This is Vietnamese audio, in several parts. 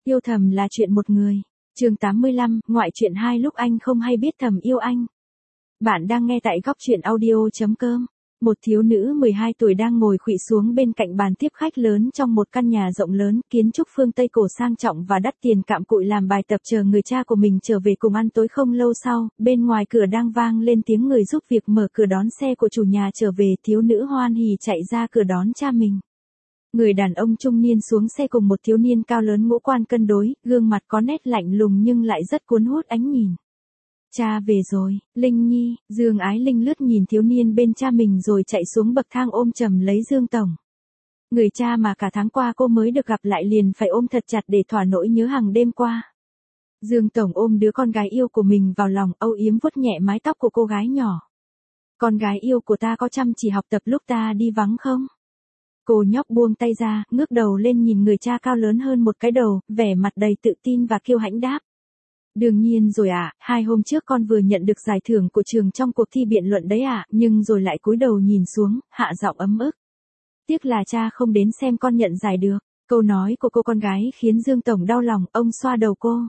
Yêu thầm là chuyện một người. Chương 85, ngoại truyện 2 lúc anh không hay biết thầm yêu anh. Bạn đang nghe tại góc truyện audio.com. Một thiếu nữ 12 tuổi đang ngồi khuỵu xuống bên cạnh bàn tiếp khách lớn trong một căn nhà rộng lớn, kiến trúc phương Tây cổ sang trọng và đắt tiền, cặm cụi làm bài tập chờ người cha của mình trở về cùng ăn tối. Không lâu sau, bên ngoài cửa đang vang lên tiếng người giúp việc mở cửa đón xe của chủ nhà trở về. Thiếu nữ hoan hỉ chạy ra cửa đón cha mình. Người đàn ông trung niên xuống xe cùng một thiếu niên cao lớn ngũ quan cân đối, gương mặt có nét lạnh lùng nhưng lại rất cuốn hút ánh nhìn. Cha về rồi, Linh Nhi. Dương Ái Linh lướt nhìn thiếu niên bên cha mình rồi chạy xuống bậc thang ôm chầm lấy Dương Tổng. Người cha mà cả tháng qua cô mới được gặp lại liền phải ôm thật chặt để thỏa nỗi nhớ hàng đêm qua. Dương Tổng ôm đứa con gái yêu của mình vào lòng, âu yếm vuốt nhẹ mái tóc của cô gái nhỏ. Con gái yêu của ta có chăm chỉ học tập lúc ta đi vắng không? Cô nhóc buông tay ra, ngước đầu lên nhìn người cha cao lớn hơn một cái đầu, vẻ mặt đầy tự tin và kiêu hãnh đáp. Đương nhiên rồi ạ, 2 hôm trước con vừa nhận được giải thưởng của trường trong cuộc thi biện luận đấy ạ, nhưng rồi lại cúi đầu nhìn xuống, hạ giọng ấm ức. Tiếc là cha không đến xem con nhận giải được. Câu nói của cô con gái khiến Dương Tổng đau lòng, ông xoa đầu cô.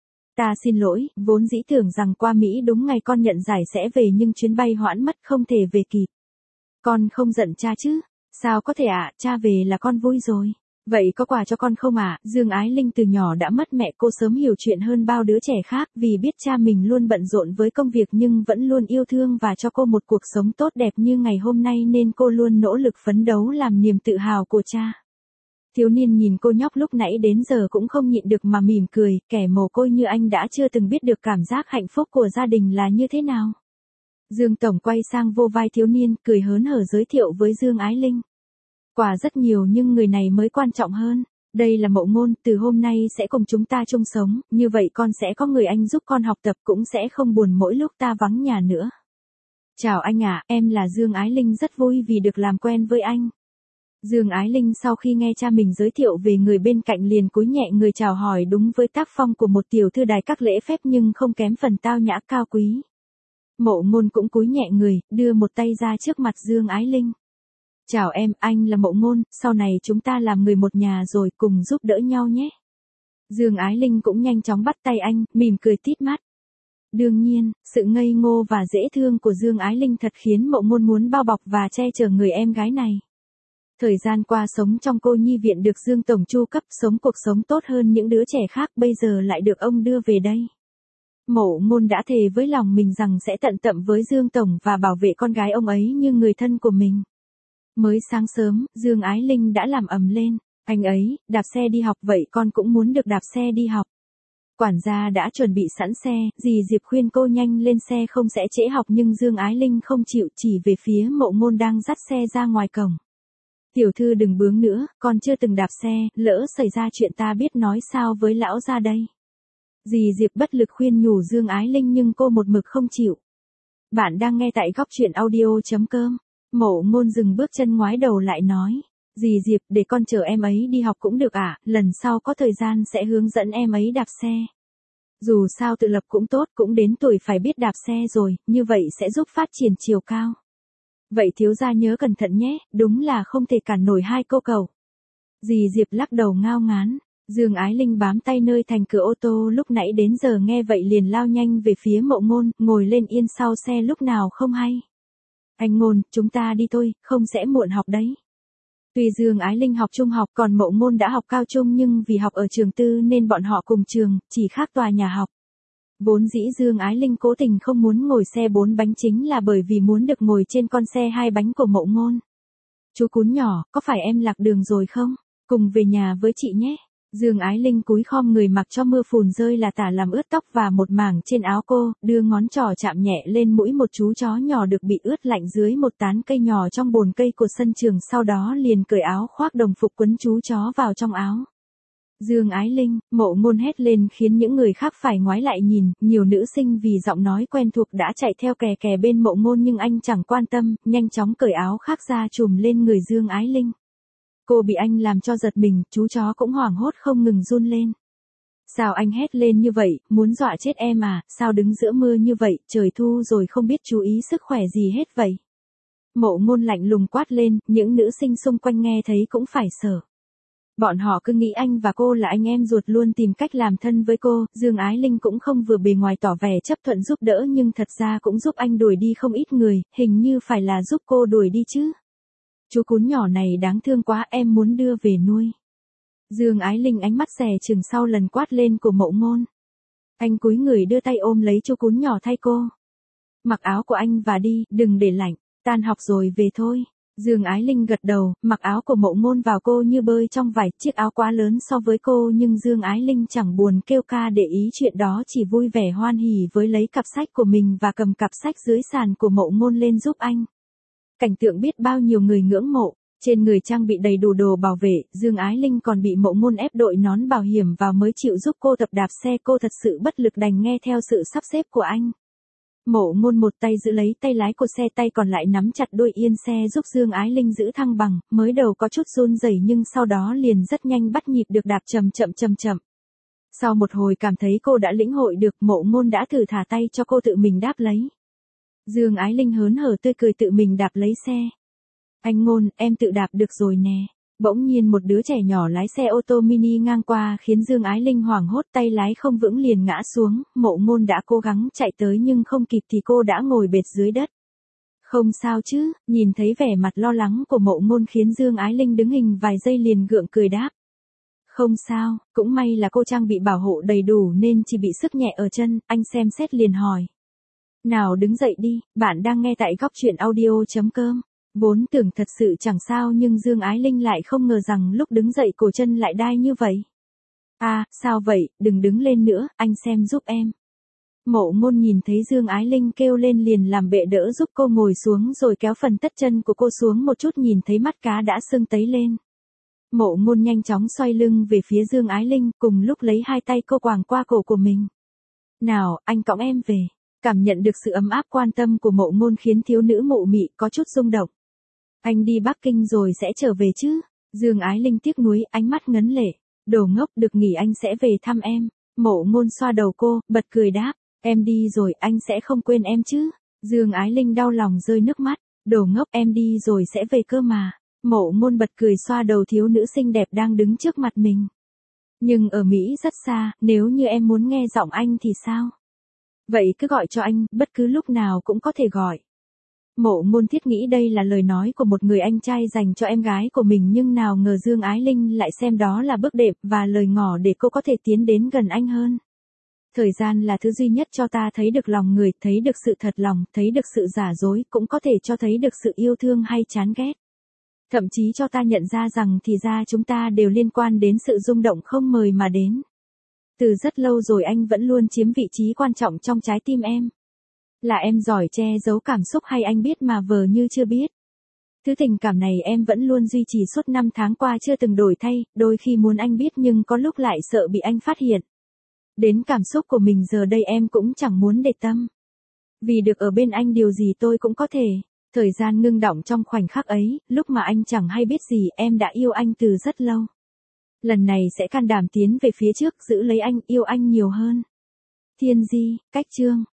Ta xin lỗi, vốn dĩ tưởng rằng qua Mỹ đúng ngày con nhận giải sẽ về nhưng chuyến bay hoãn mất không thể về kịp. Con không giận cha chứ? Sao có thể ạ, cha về là con vui rồi. Vậy có quà cho con không ạ? Dương Ái Linh từ nhỏ đã mất mẹ, cô sớm hiểu chuyện hơn bao đứa trẻ khác, vì biết cha mình luôn bận rộn với công việc nhưng vẫn luôn yêu thương và cho cô một cuộc sống tốt đẹp như ngày hôm nay nên cô luôn nỗ lực phấn đấu làm niềm tự hào của cha. Thiếu niên nhìn cô nhóc lúc nãy đến giờ cũng không nhịn được mà mỉm cười, kẻ mồ côi như anh đã chưa từng biết được cảm giác hạnh phúc của gia đình là như thế nào. Dương Tổng quay sang vô vai thiếu niên, cười hớn hở giới thiệu với Dương Ái Linh. Quà rất nhiều nhưng người này mới quan trọng hơn. Đây là Mậu Ngôn, từ hôm nay sẽ cùng chúng ta chung sống, như vậy con sẽ có người anh giúp con học tập, cũng sẽ không buồn mỗi lúc ta vắng nhà nữa. Chào anh ạ, em là Dương Ái Linh, rất vui vì được làm quen với anh. Dương Ái Linh sau khi nghe cha mình giới thiệu về người bên cạnh liền cúi nhẹ người chào hỏi đúng với tác phong của một tiểu thư đài các lễ phép nhưng không kém phần tao nhã cao quý. Mậu Ngôn cũng cúi nhẹ người, đưa một tay ra trước mặt Dương Ái Linh. Chào em, anh là Mậu Ngôn, sau này chúng ta làm người một nhà rồi, cùng giúp đỡ nhau nhé. Dương Ái Linh cũng nhanh chóng bắt tay anh, mỉm cười tít mắt. Đương nhiên, sự ngây ngô và dễ thương của Dương Ái Linh thật khiến Mậu Ngôn muốn bao bọc và che chở người em gái này. Thời gian qua sống trong cô nhi viện được Dương Tổng chu cấp, sống cuộc sống tốt hơn những đứa trẻ khác, bây giờ lại được ông đưa về đây. Mậu Ngôn đã thề với lòng mình rằng sẽ tận tâm với Dương Tổng và bảo vệ con gái ông ấy như người thân của mình. Mới sáng sớm, Dương Ái Linh đã làm ầm lên. Anh ấy, đạp xe đi học vậy con cũng muốn được đạp xe đi học. Quản gia đã chuẩn bị sẵn xe, dì Diệp khuyên cô nhanh lên xe không sẽ trễ học nhưng Dương Ái Linh không chịu, chỉ về phía Mậu Ngôn đang dắt xe ra ngoài cổng. Tiểu thư đừng bướng nữa, con chưa từng đạp xe, lỡ xảy ra chuyện ta biết nói sao với lão gia đây. Dì Diệp bất lực khuyên nhủ Dương Ái Linh nhưng cô một mực không chịu. Bạn đang nghe tại góc truyện audio.com. Mậu Ngôn dừng bước chân ngoái đầu lại nói. Dì Diệp, để con chở em ấy đi học cũng được ạ, lần sau có thời gian sẽ hướng dẫn em ấy đạp xe. Dù sao tự lập cũng tốt, cũng đến tuổi phải biết đạp xe rồi, như vậy sẽ giúp phát triển chiều cao. Vậy thiếu gia nhớ cẩn thận nhé, đúng là không thể cản nổi hai cô cậu. Dì Diệp lắc đầu ngao ngán. Dương Ái Linh bám tay nơi thành cửa ô tô lúc nãy đến giờ nghe vậy liền lao nhanh về phía Mậu Ngôn, ngồi lên yên sau xe lúc nào không hay. Anh Ngôn, chúng ta đi thôi, không sẽ muộn học đấy. Tuy Dương Ái Linh học trung học còn Mậu Ngôn đã học cao trung nhưng vì học ở trường tư nên bọn họ cùng trường, chỉ khác tòa nhà học. Vốn dĩ Dương Ái Linh cố tình không muốn ngồi xe 4 bánh chính là bởi vì muốn được ngồi trên con xe 2 bánh của Mậu Ngôn. Chú cún nhỏ, có phải em lạc đường rồi không? Cùng về nhà với chị nhé. Dương Ái Linh cúi khom người mặc cho mưa phùn rơi là tả làm ướt tóc và một mảng trên áo cô, đưa ngón trỏ chạm nhẹ lên mũi một chú chó nhỏ được bị ướt lạnh dưới một tán cây nhỏ trong bồn cây của sân trường, sau đó liền cởi áo khoác đồng phục quấn chú chó vào trong áo. Dương Ái Linh, Mậu Ngôn hét lên khiến những người khác phải ngoái lại nhìn, nhiều nữ sinh vì giọng nói quen thuộc đã chạy theo kè kè bên Mậu Ngôn nhưng anh chẳng quan tâm, nhanh chóng cởi áo khác ra trùm lên người Dương Ái Linh. Cô bị anh làm cho giật mình, chú chó cũng hoảng hốt không ngừng run lên. Sao anh hét lên như vậy, muốn dọa chết em à, sao đứng giữa mưa như vậy, trời thu rồi không biết chú ý sức khỏe gì hết vậy. Mậu Ngôn lạnh lùng quát lên, những nữ sinh xung quanh nghe thấy cũng phải sợ. Bọn họ cứ nghĩ anh và cô là anh em ruột luôn tìm cách làm thân với cô, Dương Ái Linh cũng không vừa bề ngoài tỏ vẻ chấp thuận giúp đỡ nhưng thật ra cũng giúp anh đuổi đi không ít người, hình như phải là giúp cô đuổi đi chứ. Chú cún nhỏ này đáng thương quá, em muốn đưa về nuôi. Dương Ái Linh ánh mắt dè chừng sau lần quát lên của Mộ Ngôn. Anh cúi người đưa tay ôm lấy chú cún nhỏ thay cô. Mặc áo của anh và đi, đừng để lạnh, tan học rồi về thôi. Dương Ái Linh gật đầu, mặc áo của Mộ Ngôn vào cô như bơi trong vải, chiếc áo quá lớn so với cô nhưng Dương Ái Linh chẳng buồn kêu ca để ý chuyện đó, chỉ vui vẻ hoan hỉ với lấy cặp sách của mình và cầm cặp sách dưới sàn của Mộ Ngôn lên giúp anh. Cảnh tượng biết bao nhiêu người ngưỡng mộ, trên người trang bị đầy đủ đồ bảo vệ, Dương Ái Linh còn bị Mộ Ngôn ép đội nón bảo hiểm vào mới chịu giúp cô tập đạp xe, cô thật sự bất lực đành nghe theo sự sắp xếp của anh. Mộ Ngôn một tay giữ lấy tay lái của xe, tay còn lại nắm chặt đuôi yên xe giúp Dương Ái Linh giữ thăng bằng, mới đầu có chút run rẩy nhưng sau đó liền rất nhanh bắt nhịp được đạp chậm chậm. Sau một hồi cảm thấy cô đã lĩnh hội được, Mộ Ngôn đã thử thả tay cho cô tự mình đáp lấy. Dương Ái Linh hớn hở tươi cười tự mình đạp lấy xe. Anh Ngôn, em tự đạp được rồi nè. Bỗng nhiên một đứa trẻ nhỏ lái xe ô tô mini ngang qua khiến Dương Ái Linh hoảng hốt, tay lái không vững liền ngã xuống, Mộ Ngôn đã cố gắng chạy tới nhưng không kịp thì cô đã ngồi bệt dưới đất. Không sao chứ, nhìn thấy vẻ mặt lo lắng của Mộ Ngôn khiến Dương Ái Linh đứng hình vài giây liền gượng cười đáp. Không sao, cũng may là cô trang bị bảo hộ đầy đủ nên chỉ bị sức nhẹ ở chân, anh xem xét liền hỏi. Nào đứng dậy đi, bạn đang nghe tại Góc Truyện Audio.com. Vốn tưởng thật sự chẳng sao nhưng Dương Ái Linh lại không ngờ rằng lúc đứng dậy cổ chân lại đai như vậy. À, sao vậy, đừng đứng lên nữa, anh xem giúp em. Mộ Ngôn nhìn thấy Dương Ái Linh kêu lên liền làm bệ đỡ giúp cô ngồi xuống rồi kéo phần tất chân của cô xuống một chút, nhìn thấy mắt cá đã sưng tấy lên. Mộ Ngôn nhanh chóng xoay lưng về phía Dương Ái Linh, cùng lúc lấy hai tay cô quàng qua cổ của mình. Nào, anh cõng em về. Cảm nhận được sự ấm áp quan tâm của Mộ Ngôn khiến thiếu nữ mụ mị có chút rung động. Anh đi Bắc Kinh rồi sẽ trở về chứ? Dương Ái Linh tiếc nuối, ánh mắt ngấn lệ. Đồ ngốc, được nghỉ anh sẽ về thăm em. Mộ Ngôn xoa đầu cô, bật cười đáp. Em đi rồi anh sẽ không quên em chứ? Dương Ái Linh đau lòng rơi nước mắt. Đồ ngốc, em đi rồi sẽ về cơ mà. Mộ Ngôn bật cười xoa đầu thiếu nữ xinh đẹp đang đứng trước mặt mình. Nhưng ở Mỹ rất xa, nếu như em muốn nghe giọng anh thì sao? Vậy cứ gọi cho anh, bất cứ lúc nào cũng có thể gọi. Mộ Ngôn thiết nghĩ đây là lời nói của một người anh trai dành cho em gái của mình nhưng nào ngờ Dương Ái Linh lại xem đó là bước đệm và lời ngỏ để cô có thể tiến đến gần anh hơn. Thời gian là thứ duy nhất cho ta thấy được lòng người, thấy được sự thật lòng, thấy được sự giả dối, cũng có thể cho thấy được sự yêu thương hay chán ghét. Thậm chí cho ta nhận ra rằng thì ra chúng ta đều liên quan đến sự rung động không mời mà đến. Từ rất lâu rồi anh vẫn luôn chiếm vị trí quan trọng trong trái tim em. Là em giỏi che giấu cảm xúc hay anh biết mà vờ như chưa biết? Thứ tình cảm này em vẫn luôn duy trì suốt 5 tháng qua chưa từng đổi thay, đôi khi muốn anh biết nhưng có lúc lại sợ bị anh phát hiện. Đến cảm xúc của mình giờ đây em cũng chẳng muốn để tâm. Vì được ở bên anh điều gì tôi cũng có thể. Thời gian ngưng đọng trong khoảnh khắc ấy, lúc mà anh chẳng hay biết gì em đã yêu anh từ rất lâu. Lần này sẽ can đảm tiến về phía trước, giữ lấy anh, yêu anh nhiều hơn. Thiên Di, Cách Chương.